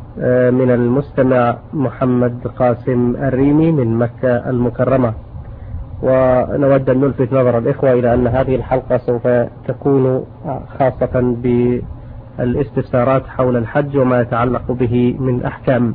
من المستمع محمد قاسم الريمي من مكة المكرمة. ونود أن نلفت نظر الإخوة إلى أن هذه الحلقة سوف تكون خاصة بالاستفسارات حول الحج وما يتعلق به من أحكام.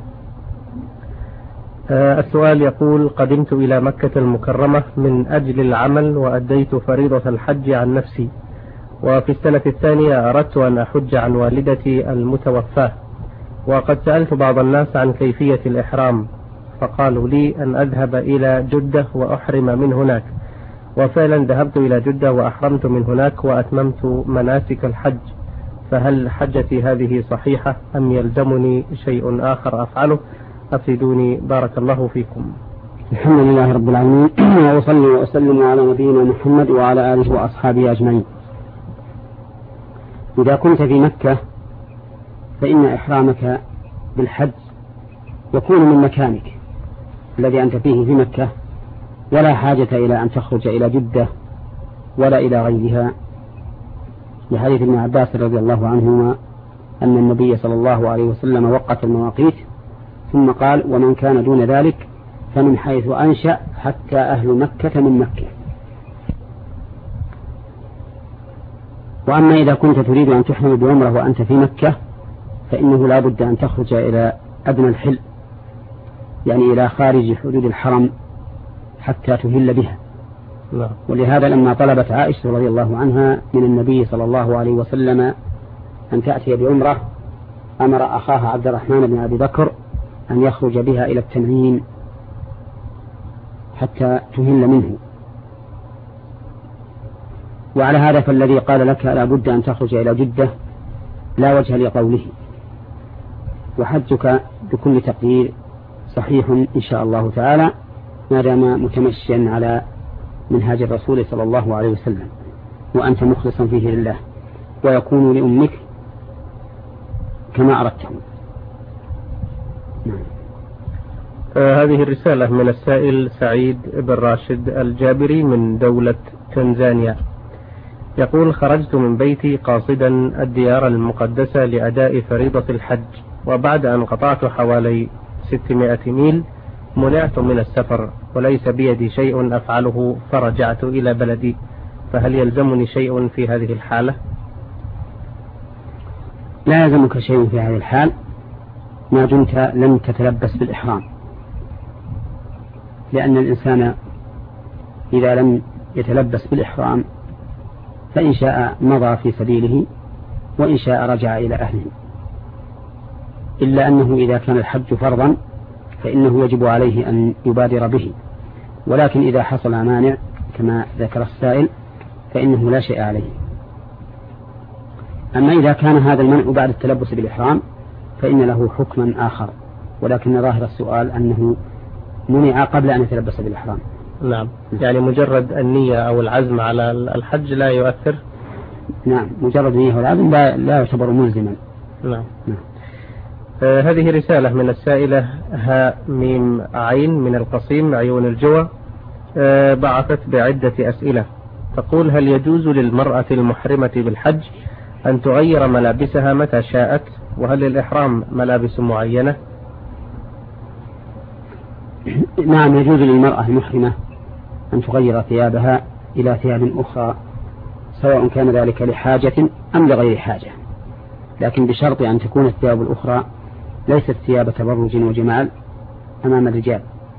السؤال يقول: قدمت إلى مكة المكرمة من أجل العمل وأديت فريضة الحج عن نفسي، وفي السنة الثانية أردت أن أحج عن والدتي المتوفاة، وقد سألت بعض الناس عن كيفية الإحرام فقالوا لي أن أذهب إلى جدة وأحرم من هناك، وفعلا ذهبت إلى جدة وأحرمت من هناك وأتممت مناسك الحج، فهل حجتي هذه صحيحة أم يلزمني شيء آخر أفعله؟ أفيدوني بارك الله فيكم. الحمد لله رب العالمين، وأصلي وأسلم على نبينا محمد وعلى آله وأصحابه أجمعين. إذا كنت في مكة فإن إحرامك بالحج يكون من مكانك الذي أنت فيه في مكة، ولا حاجة إلى أن تخرج إلى جدة ولا إلى غيرها، لحديث ابن عباس رضي الله عنهما أن النبي صلى الله عليه وسلم وقت المواقيت ثم قال: ومن كان دون ذلك فمن حيث أنشأ حتى أهل مكة من مكة. وأما إذا كنت تريد أن تحرم بعمرة وأنت في مكة فإنه لا بد أن تخرج إلى أدنى الحل، يعني إلى خارج حدود الحرم حتى تهل بها. ولهذا لما طلبت عائشة رضي الله عنها من النبي صلى الله عليه وسلم أن تأتي بعمرة، أمر أخاها عبد الرحمن بن أبي بكر أن يخرج بها إلى التنعيم حتى تهل منه. وعلى هذا فالذي قال لك لا بد أن تخرج إلى جدة لا وجه لقوله، وحجك بكل تقدير صحيح إن شاء الله تعالى ما دام متمشيا على منهاج الرسول صلى الله عليه وسلم وأنت مخلصا فيه لله، ويكون لأمك كما أردته. هذه الرسالة من السائل سعيد بن راشد الجابري من دولة تنزانيا، يقول: خرجت من بيتي قاصدا الديار المقدسة لأداء فريضة الحج، وبعد أن قطعت حوالي 600 ميل منعت من السفر وليس بيدي شيء أفعله فرجعت إلى بلدي، فهل يلزمني شيء في هذه الحالة؟ لا يلزمك شيء في هذه الحال ما دمت لم تتلبس بالإحرام، لأن الإنسان إذا لم يتلبس بالإحرام فإن شاء مضى في سبيله وإن شاء رجع إلى أهله، إلا أنه إذا كان الحج فرضا فإنه يجب عليه أن يبادر به، ولكن إذا حصل مانع كما ذكر السائل فإنه لا شيء عليه. أما إذا كان هذا المنع بعد التلبس بالإحرام فإن له حكما آخر، ولكن ظاهر السؤال أنه منع قبل أن يتلبس بالإحرام. نعم، يعني مجرد النية أو العزم على الحج لا يؤثر؟ نعم، مجرد النية والعزم لا يعتبر ملزما. نعم. هذه رسالة من السائلة هاء ميم عين من القصيم عيون الجوى، بعثت بعدة أسئلة. تقول: هل يجوز للمرأة المحرمة بالحج أن تغير ملابسها متى شاءت؟ وهل للإحرام ملابس معينة؟ نعم، يجوز للمرأة المحرمة أن تغير ثيابها إلى ثياب أخرى، سواء كان ذلك لحاجة أم لغير حاجة، لكن بشرط أن تكون الثياب الأخرى ليست ثياب تبرج وجمال أمام الرجال.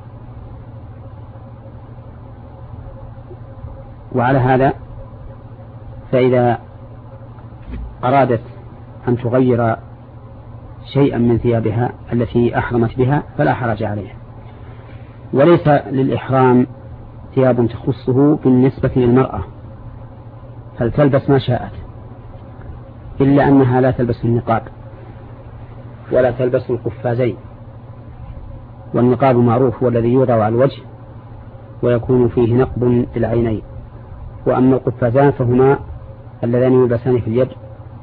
وعلى هذا فإذا أرادت أن تغير شيئا من ثيابها التي أحرمت بها فلا حرج عليها. وليس للإحرام ثياب تخصه بالنسبة للمرأة، هل تلبس ما شاءت، إلا أنها لا تلبس النقاب ولا تلبس القفازين. والنقاب معروف هو الذي يوضع على الوجه ويكون فيه نقب للعينين، وأما القفازان فهما اللذان يلبسان في اليد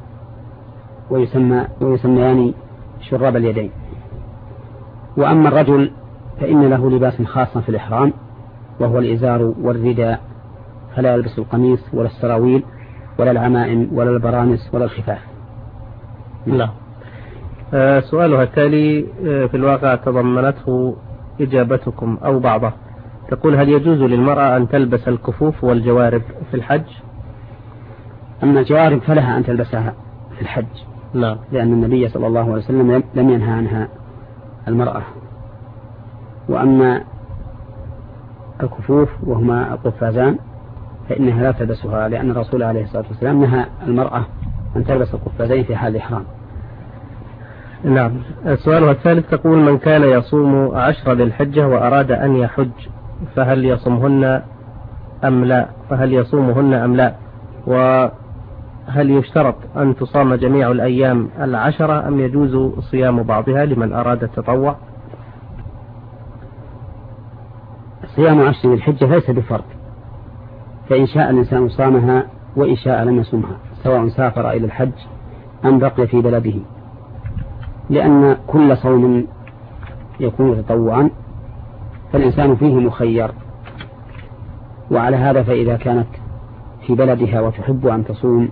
ويسميان شراب اليدين. وأما الرجل فإن له لباس خاص في الإحرام وهو الإزار والرداء، فلا يلبس القميص ولا السراويل ولا العمائم ولا البرانس ولا الخفاف. لا. سؤالها التالي في الواقع تضمنته إجابتكم أو بعضه. تقول: هل يجوز للمرأة أن تلبس الكفوف والجوارب في الحج؟ أما الجوارب فلها أن تلبسها في الحج، نعم، لأن النبي صلى الله عليه وسلم لم ينهى عنها المرأة. وأما الكفوف وهما القفازان فإنها لا تلبسها، لأن الرسول عليه الصلاة والسلام نهى المرأة أن تلبس القفازين في حال الإحرام. نعم. السؤال الثالث تقول: من كان يصوم 10 ذي الحجة وأراد أن يحج فهل يصومهن أم لا؟ وهل يشترط أن تصام جميع الأيام 10 أم يجوز صيام بعضها لمن أراد التطوع؟ صيام 10 ذي الحجة ليس بفرض، فإن شاء الإنسان صامها وإن شاء لم يصومها، سواء سافر إلى الحج أم بقي في بلده، لأن كل صوم يكون تطوعا فالإنسان فيه مخير. وعلى هذا فإذا كانت في بلدها وتحب أن تصوم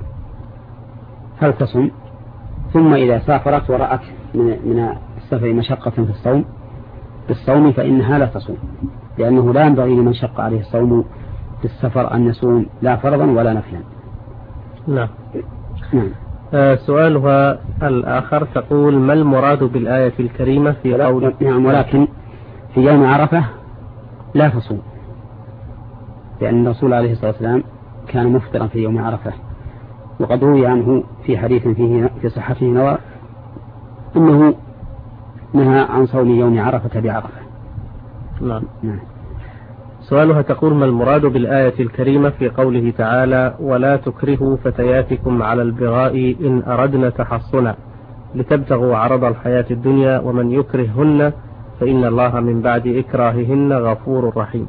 فلتصم، ثم إذا سافرت ورأت من السفر مشقة في الصوم فإنها لا تصوم، لأنه لا ينبغي لمن شق عليه الصوم في السفر أن يصوم لا فرضا ولا نفلا. نعم. نعم. سؤالها الآخر تقول: ما المراد بالآية الكريمة في قول؟ نعم، ولكن في يوم عرفة لا تصوم، لأن الرسول عليه الصلاة والسلام كان مفطرا في يوم عرفة، وقد روي عنه في حديث فيه في صحته نظر أنه نهى عن صوم يوم عرفة بعرفة. نعم. سؤالها تقول: ما المراد بالآية الكريمة في قوله تعالى: ولا تكرهوا فتياتكم على البغاء إن أردنا تحصنا لتبتغوا عرض الحياة الدنيا ومن يكرههن فإن الله من بعد إكراههن غفور رحيم؟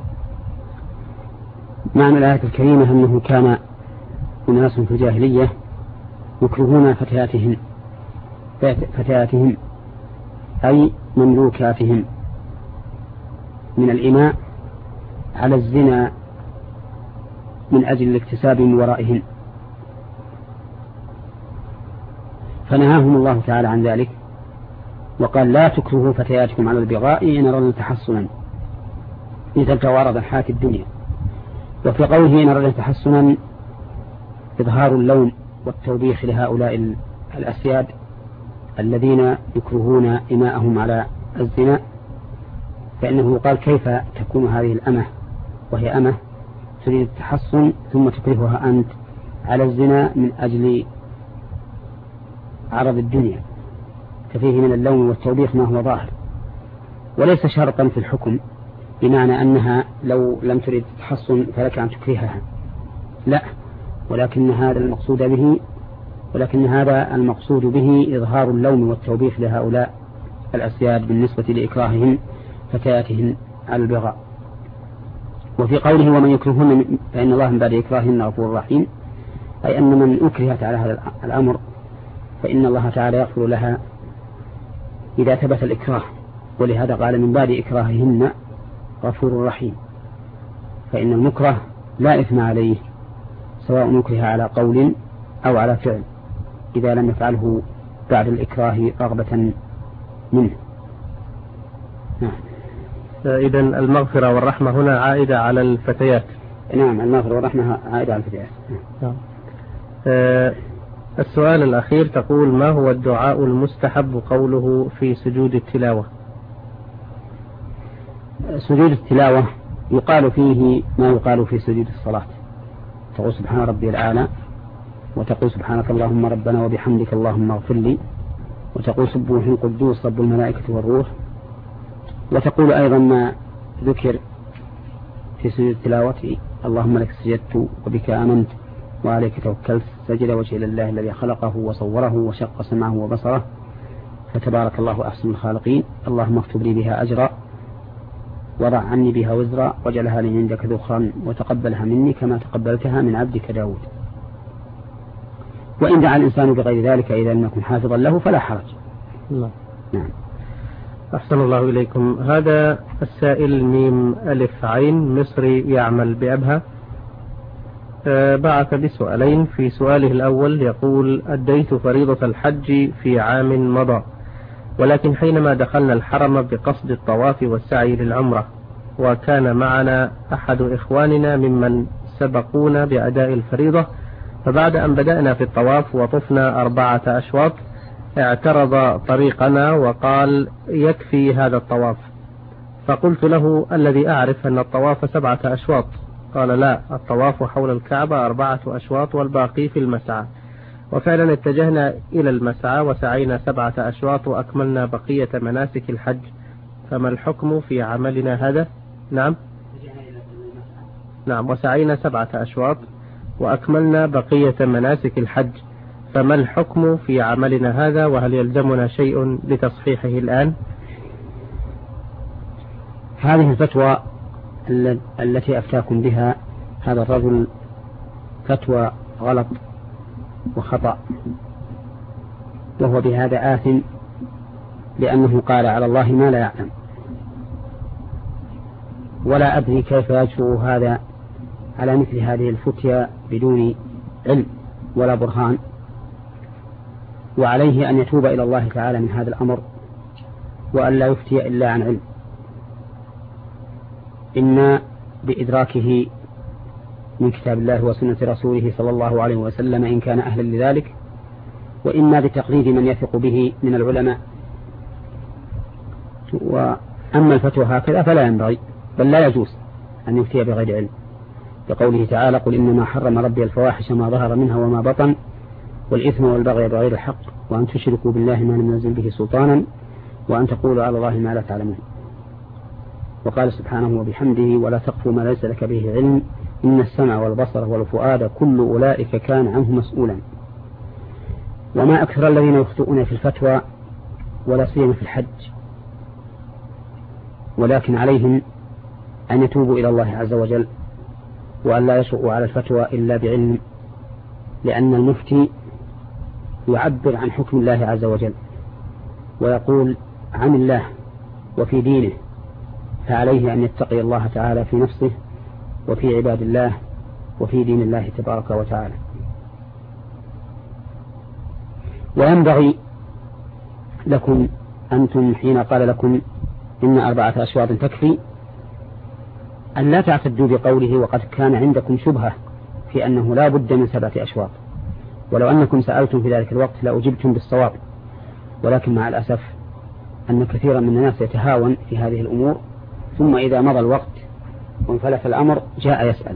معنى الآية الكريمة أنه كان أناس في الجاهلية يكرهون فتياتهم أي مملوكاتهم من الإماء على الزنا من أجل الاكتساب من ورائهن، فنهاهم الله تعالى عن ذلك وقال: لا تكرهوا فتياتكم على البغاء إن أردنا تحصنا لتبتغوا عرض الحياة الدنيا. وفي قوله إن أردنا تحصنا إظهار اللوم والتوبيخ لهؤلاء الأسياد الذين يكرهون إماءهم على الزنا، فإنه قال: كيف تكون هذه الأمة وهي أمة تريد التحصن ثم تكرهها أنت على الزنا من أجل عرض الدنيا؟ ففيه من اللوم والتوبيخ ما هو ظاهر، وليس شرطا في الحكم بمعنى أنها لو لم تريد التحصن فلك أن تكرهها، لا، ولكن هذا المقصود به إظهار اللوم والتوبيخ لهؤلاء الأسياد بالنسبة لإكراههم فتياتهن على البغاء. وفي قوله ومن يكرههن فإن الله من بعد إكراههن غفور رحيم، أي أن من أكرهت على هذا الأمر فإن الله تعالى يغفر لها إذا ثبت الإكراه، ولهذا قال من بعد إكراههن غفور رحيم، فإن المكره لا إثم عليه سواء أكره على قول أو على فعل إذا لم يفعله بعد الإكراه رغبة منه. إذن المغفرة والرحمة هنا عائدة على الفتيات. نعم، المغفرة والرحمة عائدة على الفتيات. السؤال الأخير تقول: ما هو الدعاء المستحب قوله في سجود التلاوة؟ سجود التلاوة يقال فيه ما يقال في سجود الصلاة، تقول سبحان ربي الأعلى، وتقول سبحانك اللهم ربنا وبحمدك اللهم اغفر لي، وتقول سبوح قدوس رب الملائكة والروح، وتقول أيضا ما ذكر في سجود التلاوة: اللهم لك سجدت وبك آمنت وعليك توكلت، سجد وجه لله الذي خلقه وصوره وشق سمعه وبصره، فتبارك الله أحسن الخالقين، اللهم اكتب لي بها أجرا وضع عني بها وزرا واجعلها لي عندك ذخرا وتقبلها مني كما تقبلتها من عبدك داود. وإن دعا الإنسان بغير ذلك إذا لم يكن حافظا له فلا حرج. نعم. أحسن الله إليكم. هذا السائل ميم ألف عين مصري يعمل بأبها بعث بسؤالين. في سؤاله الأول يقول: أديت فريضة الحج في عام مضى ولكن حينما دخلنا الحرم بقصد الطواف والسعي للعمرة، وكان معنا أحد إخواننا ممن سبقونا بأداء الفريضة، فبعد أن بدأنا في الطواف وطفنا 4 أشواط اعترض طريقنا وقال يكفي هذا الطواف. فقلت له الذي أعرف أن الطواف 7 أشواط. قال لا، الطواف حول الكعبة 4 أشواط والباقي في المسعى. وفعلا اتجهنا إلى المسعى وسعينا 7 أشواط وأكملنا بقية مناسك الحج. فما الحكم في عملنا هذا؟ نعم، وسعينا 7 أشواط وأكملنا بقية مناسك الحج. فما الحكم في عملنا هذا، وهل يلزمنا شيء لتصحيحه الآن؟ هذه الفتوى التي أفتاكم بها هذا الرجل فتوى غلط وخطأ، وهو بهذا آثم لأنه قال على الله ما لا يعلم. ولا أدري كيف يجرؤ هذا على مثل هذه الفتيا بدون علم ولا برهان، وعليه أن يتوب إلى الله تعالى من هذا الأمر وأن لا يفتي إلا عن علم، إما بإدراكه من كتاب الله وسنة رسوله صلى الله عليه وسلم إن كان أهلا لذلك، وإما بتقليد من يثق به من العلماء. وأما الفتوى هكذا فلا ينبغي بل لا يجوز أن يفتي بغير علم، لقوله تعالى قل إنما حرم ربي الفواحش ما ظهر منها وما بطن والإثم والبغي بغير الحق وأن تشركوا بالله ما لم ينزل به سلطانا وأن تقولوا على الله ما لا تعلمون. وقال سبحانه وبحمده ولا تقف ما ليس لك به علم إن السمع والبصر والفؤاد كل أولئك كان عنه مسؤولا. وما أكثر الذين يخطئون في الفتوى ولا سيما في الحج، ولكن عليهم أن يتوبوا إلى الله عز وجل وأن لا يشرؤوا على الفتوى إلا بعلم، لأن المفتي يعبر عن حكم الله عز وجل ويقول عن الله وفي دينه، فعليه أن يتقي الله تعالى في نفسه وفي عباد الله وفي دين الله تبارك وتعالى. وينبغي لكم أنتم حين قال لكم إن 4 أشواط تكفي أن لا تعتدوا بقوله وقد كان عندكم شبهة في أنه لا بد من 7 أشواط، ولو أنكم سألتم في ذلك الوقت لأجبتم بالصواب، ولكن مع الأسف أن كثيرا من الناس يتهاون في هذه الأمور، ثم إذا مضى الوقت وانفلت الأمر جاء يسأل.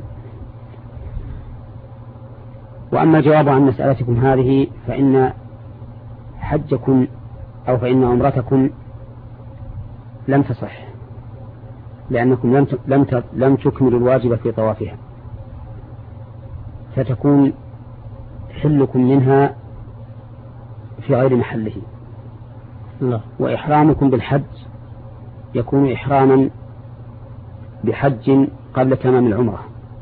وأما الجواب عن مسألتكم هذه فإن حجكم أو فإن عمرتكم لم تصح، لأنكم لم تكملوا الواجب في طوافها، فتكون حلكم منها في غير محله. وإحرامكم بالحج يكون إحراما بحج قبل تمام العمرة،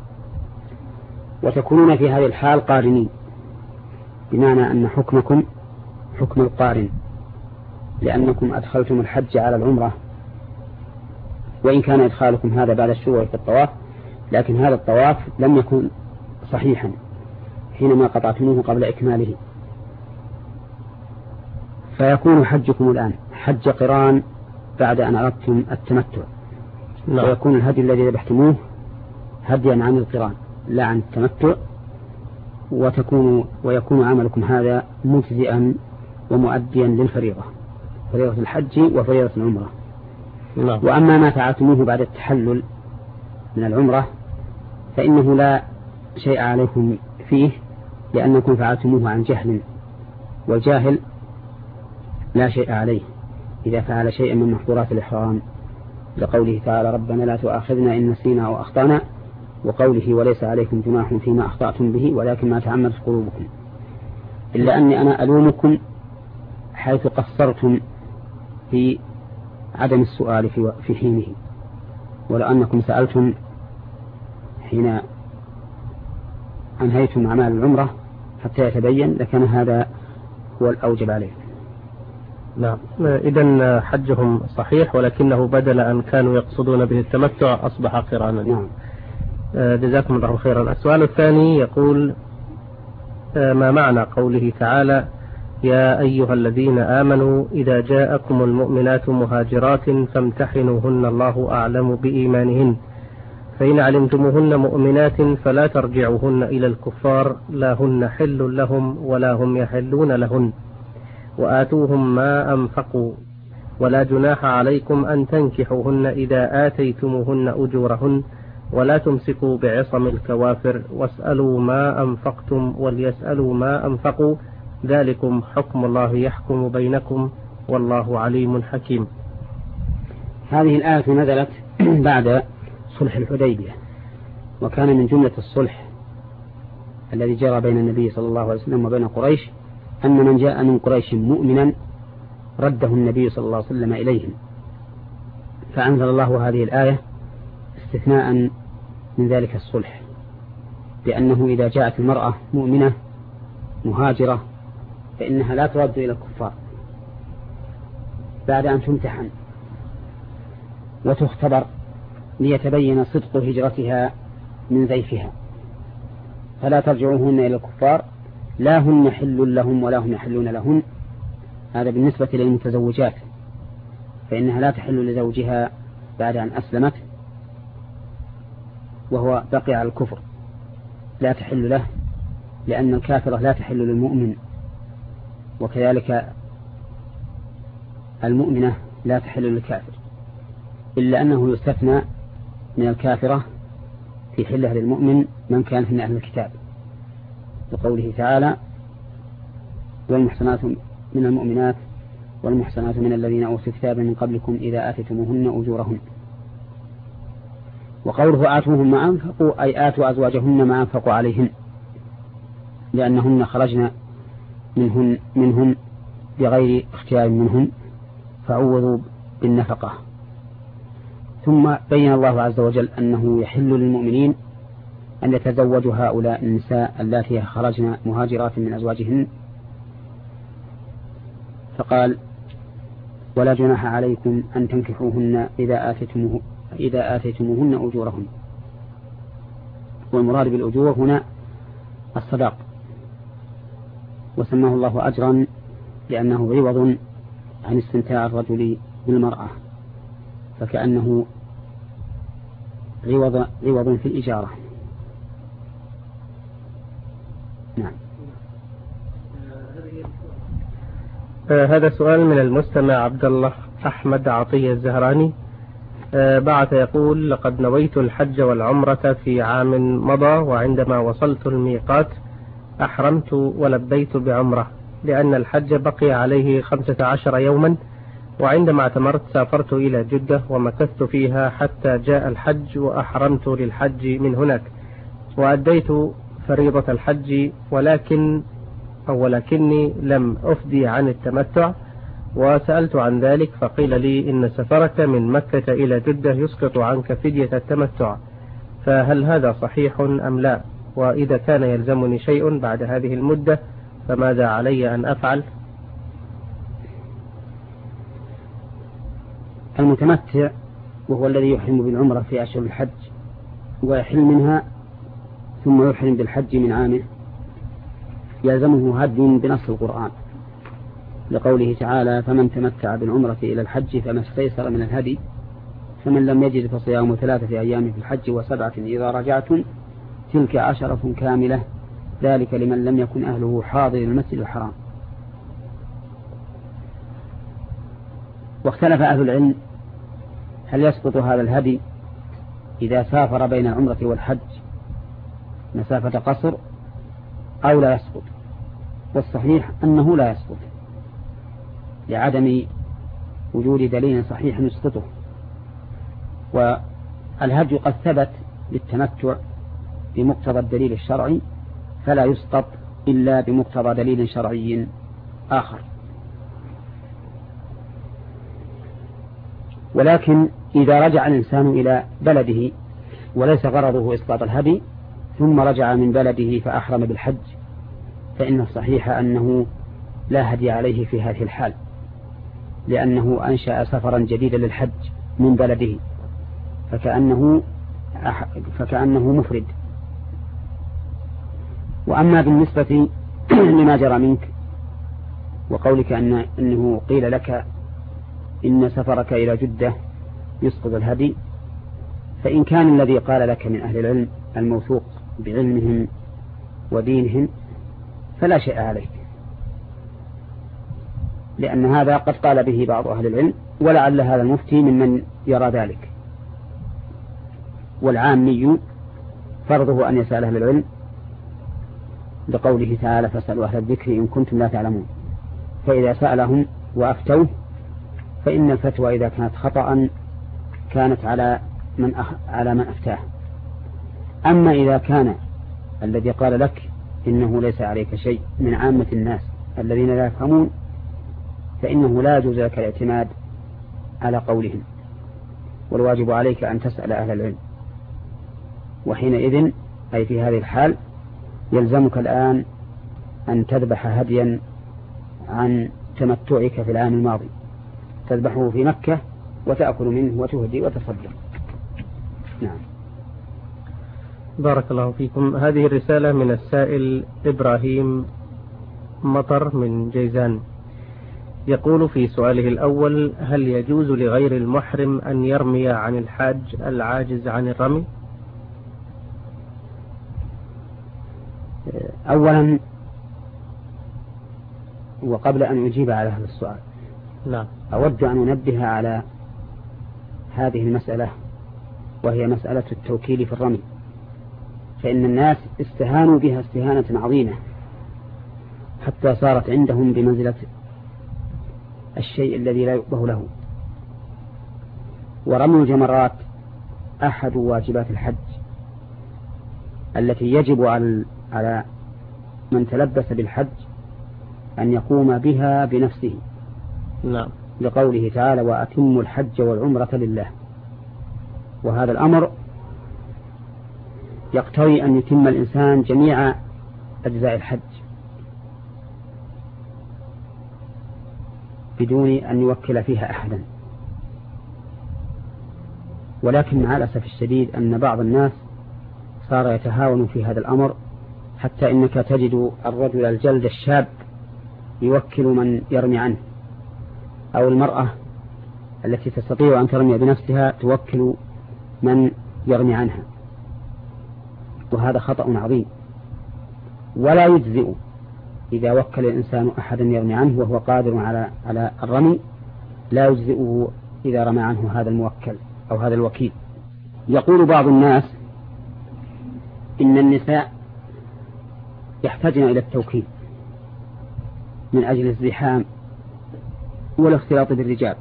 وتكونون في هذه الحال قارنين، بمعنى أن حكمكم حكم القارن، لأنكم أدخلتم الحج على العمرة، وإن كان إدخالكم هذا بعد الشروع في الطواف، لكن هذا الطواف لم يكن صحيحا حينما قطعتموه قبل إكماله، فيكون حجكم الآن حج قران بعد أن أردتم التمتع، ويكون الهدي الذي ذبحتموه هديا عن القران لا عن التمتع، ويكون عملكم هذا مجزئا ومؤديا للفريضة، فريضة الحج وفريضة العمرة. وأما ما فعلتموه بعد التحلل من العمرة فإنه لا شيء عليكم فيه، لأنكم فعلتموه عن جهل، والجاهل لا شيء عليه إذا فعل شيئا من محظورات الإحرام، لقوله تعالى ربنا لا تؤاخذنا إن نسينا أو أخطأنا، وقوله وليس عليكم جناح فيما أخطأتم به ولكن ما تعمدت قلوبكم، إلا أني أنا ألومكم حيث قصرتم في عدم السؤال في حينه، ولو أنكم سألتم حين أنهيتم أعمال العمرة حتى يتبين لكان هذا هو الأوجب عليه. نعم، إذن حجهم صحيح، ولكنه بدل أن كانوا يقصدون به التمتع أصبح قرانا. نعم. جزاكم الله خيرا. السؤال الثاني يقول ما معنى قوله تعالى يا أيها الذين آمنوا إذا جاءكم المؤمنات مهاجرات فامتحنوهن الله أعلم بإيمانهن فإن علمتموهن مؤمنات فلا ترجعوهن إلى الكفار لا هن حل لهم ولا هم يحلون لهن وآتوهم ما أنفقوا ولا جناح عليكم أن تنكحوهن إذا آتيتموهن أجورهن ولا تمسكوا بعصم الكوافر واسألوا ما أنفقتم وليسألوا ما أنفقوا ذلكم حكم الله يحكم بينكم والله عليم حكيم. هذه الآية نزلت بعد صلح الحديبية، وكان من جملة الصلح الذي جرى بين النبي صلى الله عليه وسلم وبين قريش أن من جاء من قريش مؤمنا رده النبي صلى الله عليه وسلم إليهم، فأنزل الله هذه الآية استثناء من ذلك الصلح، بأنه إذا جاءت المرأة مؤمنة مهاجرة فإنها لا ترد إلى الكفار بعد أن تمتحن وتختبر ليتبين صدق هجرتها من زيفها، فلا ترجعوهن إلى الكفار لا هن حل لهم ولا هم يحلون لهن. هذا بالنسبة للمتزوجات، فإنها لا تحل لزوجها بعد أن أسلمت وهو بقي على الكفر، لا تحل له، لأن الكافرة لا تحل للمؤمن، وكذلك المؤمنة لا تحل للكافر، إلا أنه يستثنى من الكافرة في حلها للمؤمن من كان من أهل الكتاب، لقوله تعالى والمحصنات من المؤمنات والمحصنات من الذين أوتوا الكتاب من قبلكم إذا آتيتموهن أجورهن. وقوله آتوهم ما أنفقوا أي آتوا أزواجهن ما أنفقوا عليهن، لأنهن خرجن منهن بغير اختيار منهن فعوضوا بالنفقة. ثم بين الله عز وجل أنه يحل للمؤمنين أن يتزوجوا هؤلاء النساء اللاتي خرجن مهاجرات من أزواجهن، فقال ولا جناح عليكم أن تنكحوهن إذا آتيتموهن أجورهن. والمراد بالأجور هنا الصداق، وسماه الله أجرا لأنه عوض عن استمتاع الرجل بالمرأة، فكأنه عوض في الإجارة. نعم. هذا سؤال من المستمع عبد الله أحمد عطية الزهراني، بعث يقول لقد نويت الحج والعمرة في عام مضى، وعندما وصلت الميقات أحرمت ولبيت بعمرة لأن الحج بقي عليه 15 يوما، وعندما اعتمرت سافرت إلى جدة ومكثت فيها حتى جاء الحج وأحرمت للحج من هناك وأديت فريضة الحج، ولكني لم أفدي عن التمتع، وسألت عن ذلك فقيل لي إن سفرك من مكة إلى جدة يسقط عنك فدية التمتع، فهل هذا صحيح أم لا؟ وإذا كان يلزمني شيء بعد هذه المدة فماذا علي أن أفعل؟ المتمتع وهو الذي يحرم بالعمرة في أشهر الحج ويحل منها ثم يحرم بالحج من عامه يلزمه هدي بنص القرآن، لقوله تعالى فمن تمتع بالعمرة إلى الحج فما استيسر من الهدي، فمن لم يجد فصيام 3 أيام في الحج و7 إذا رجعتم تلك 10 كاملة ذلك لمن لم يكن أهله حاضر المسجد الحرام. واختلف أهل العلم هل يسقط هذا الهدي إذا سافر بين العمرة والحج مسافة قصر أو لا يسقط، والصحيح أنه لا يسقط لعدم وجود دليل صحيح يسقطه، والهدي قد ثبت للتمتع بمقتضى الدليل الشرعي فلا يسقط إلا بمقتضى دليل شرعي آخر. ولكن إذا رجع الإنسان إلى بلده وليس غرضه إسقاط الهدي ثم رجع من بلده فأحرم بالحج فإن الصحيح أنه لا هدي عليه في هذه الحال، لأنه أنشأ سفرا جديدا للحج من بلده فكأنه مفرد. وأما بالنسبة لما جرى منك وقولك أنه قيل لك إن سفرك إلى جدة يسقط الهدي، فإن كان الذي قال لك من أهل العلم الموثوق بعلمهم ودينهم فلا شيء عليك، لأن هذا قد قال به بعض أهل العلم، ولعل هذا المفتي ممن يرى ذلك. والعامي فرضه أن يسأل أهل العلم لقوله تعالى فاسألوا أهل الذكر إن كنتم لا تعلمون، فإذا سألهم وأفتوه فإن الفتوى إذا كانت خطأ كانت على من أفتاه. أما إذا كان الذي قال لك إنه ليس عليك شيء من عامة الناس الذين لا يفهمون، فإنه لا يجوز لك الاعتماد على قولهم، والواجب عليك أن تسأل أهل العلم. وحينئذ أي في هذه الحال يلزمك الآن أن تذبح هديا عن تمتعك في العام الماضي، تذبحه في مكة وتأكل منه وتهدي وتصدق. نعم. بارك الله فيكم. هذه الرسالة من السائل إبراهيم مطر من جيزان، يقول في سؤاله الأول: هل يجوز لغير المحرم أن يرمي عن الحاج العاجز عن الرمي؟ أولا، وقبل أن أجيب على هذا السؤال، نعم، أود أن أنبه على هذه المسألة، وهي مسألة التوكيل في الرمي، فإن الناس استهانوا بها استهانة عظيمة حتى صارت عندهم بمنزلة الشيء الذي لا يقبه له. ورمي الجمرات أحد واجبات الحج التي يجب على من تلبس بالحج أن يقوم بها بنفسه. نعم. لقوله تعالى وأتموا الحج والعمرة لله، وهذا الأمر يقتضي أن يتم الإنسان جميع أجزاء الحج بدون أن يوكل فيها أحدا. ولكن مع الأسف الشديد أن بعض الناس صار يتهاون في هذا الأمر، حتى إنك تجد الرجل الجلد الشاب يوكل من يرمي عنه، أو المرأة التي تستطيع أن ترمي بنفسها توكل من يرمي عنها، وهذا خطأ عظيم. ولا يجزئ إذا وكل الإنسان أحدا يرمي عنه وهو قادر على الرمي، لا يجزئه إذا رمى عنه هذا الموكل أو هذا الوكيل. يقول بعض الناس إن النساء يحتاجن إلى التوكيل من أجل الزحام والاختلاط بالرجال،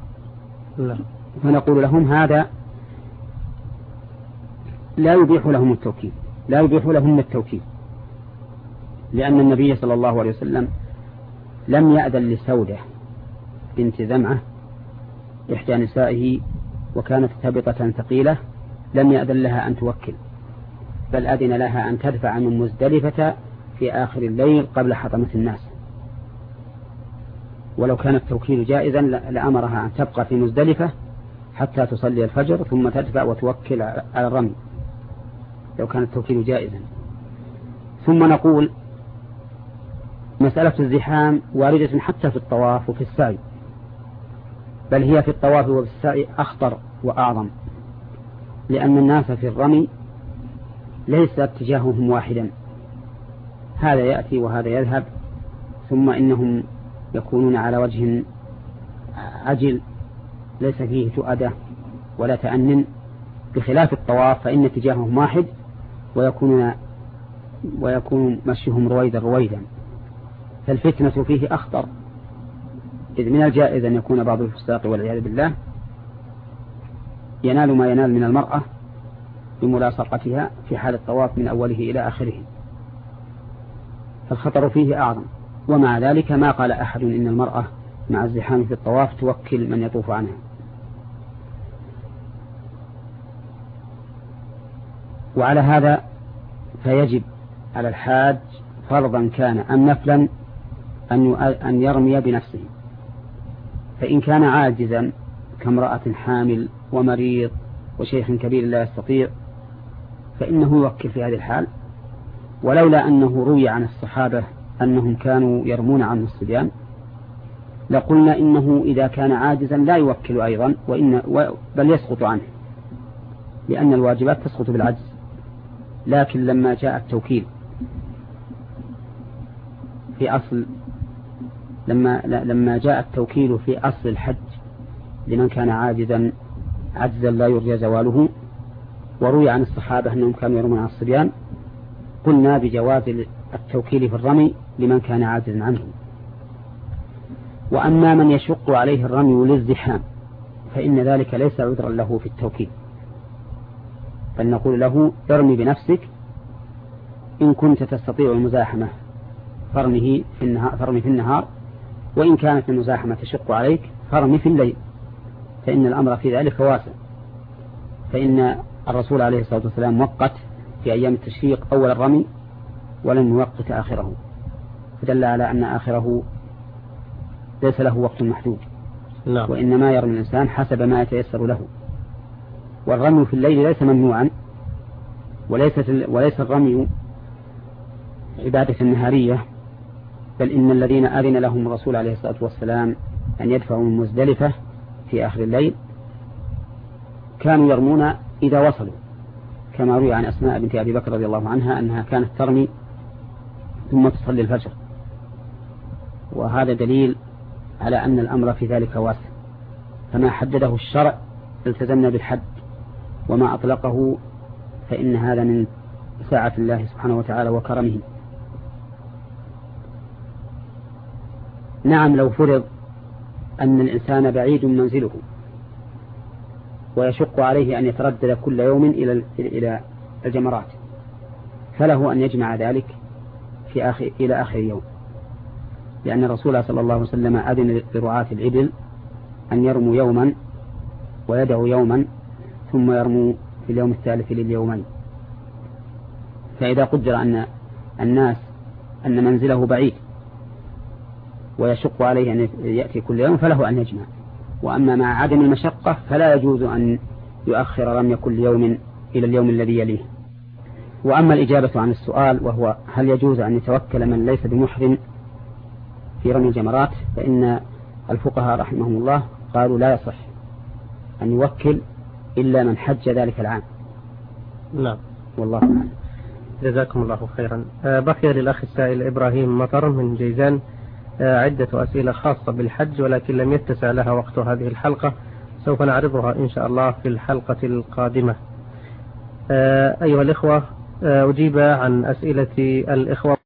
فنقول لهم هذا لا يبيح لهم التوكيل، لا يبيح لهم التوكيل، لأن النبي صلى الله عليه وسلم لم يأذن لسودة بنت زمعة إحدى نسائه وكانت ثابطة ثقيلة، لم يأذن لها أن توكل، بل أذن لها أن تدفع من مزدلفة في آخر الليل قبل حطمة الناس. ولو كان التوكيل جائزا لأمرها أن تبقى في مزدلفة حتى تصلي الفجر ثم تدفع وتوكل على الرمي، لو كان التوكيل جائزا. ثم نقول مسألة الزحام واردة حتى في الطواف وفي السعي، بل هي في الطواف وفي السعي أخطر وأعظم، لأن الناس في الرمي ليس اتجاههم واحدا، هذا يأتي وهذا يذهب، ثم إنهم يكونون على وجه عجل ليس فيه تؤدة ولا تأنن، بخلاف الطواف فإن اتجاههم واحد ويكون مشيهم رويدا، فالفتنة فيه أخطر، إذ من الجائز أن يكون بعض الفساق والعياذ بالله ينال ما ينال من المرأة بملاصقتها في حال الطواف من أوله إلى آخره، فالخطر فيه أعظم. ومع ذلك ما قال أحد إن المرأة مع الزحام في الطواف توكل من يطوف عنها. وعلى هذا فيجب على الحاج فرضا كان أم نفلا أن يرمي بنفسه، فإن كان عاجزا كامرأة حامل ومريض وشيخ كبير لا يستطيع فإنه يوكل في هذه الحال. ولولا أنه روي عن الصحابة أنهم كانوا يرمون عن الصبيان لقلنا إنه إذا كان عاجزا لا يوكل أيضا بل يسقط عنه، لأن الواجبات تسقط بالعجز. لكن لما جاء التوكيل في أصل لما جاء التوكيل في أصل الحج لمن كان عجزا لا يرجى زواله، وروي عن الصحابة أنهم كانوا يرمون عن الصبيان، قلنا بجواز التوكيل في الرمي لمن كان عاجزا عنه. وأما من يشق عليه الرمي للزحام فإن ذلك ليس عذرا له في التوكيل، بل نقول له ارمي بنفسك، إن كنت تستطيع المزاحمة فرمي في النهار، وإن كانت المزاحمة تشق عليك فرمي في الليل، فإن الأمر في ذلك واسع. فإن الرسول عليه الصلاة والسلام وقت في أيام التشريق أول الرمي ولم يوقت آخره، فدل على أن آخره ليس له وقت محدود، وإنما يرمي الإنسان حسب ما يتيسر له. والرمي في الليل ليس ممنوعا، وليس الرمي عبادة نهارية، بل إن الذين أذن لهم الرسول عليه الصلاة والسلام أن يدفعوا من مزدلفة في آخر الليل كانوا يرمون إذا وصلوا، كما روي عن أسماء بنت أبي بكر رضي الله عنها أنها كانت ترمي ثم تصلي الفجر، وهذا دليل على أن الأمر في ذلك واسع. فما حدده الشرع التزمنا بالحد، وما أطلقه فإن هذا من ساعة الله سبحانه وتعالى وكرمه. نعم، لو فرض أن الإنسان بعيد منزله ويشق عليه أن يتردد كل يوم إلى الجمرات، فله أن يجمع ذلك إلى آخر يوم، لأن الرسول صلى الله عليه وسلم أذن لرعاة الإبل أن يرموا يوما ويدعوا يوما ثم يرموا في اليوم الثالث لليومين. فإذا قدر أن منزله بعيد ويشق عليه أن يأتي كل يوم فله أن يجمع. وأما مع عدم المشقة فلا يجوز أن يؤخر رمي كل يوم إلى اليوم الذي يليه. وأما الإجابة عن السؤال وهو هل يجوز أن يتوكل من ليس بمحرم في رمي الجمرات، فإن الفقهاء رحمهم الله قالوا لا يصح أن يوكل إلا من حج ذلك العام. نعم، والله أعلم. جزاكم الله خيرا. بقي للأخ السائل إبراهيم مطر من جيزان عدة أسئلة خاصة بالحج، ولكن لم يتسع لها وقت هذه الحلقة، سوف نعرضها إن شاء الله في الحلقة القادمة. أيها الإخوة، أجيب عن أسئلة الإخوة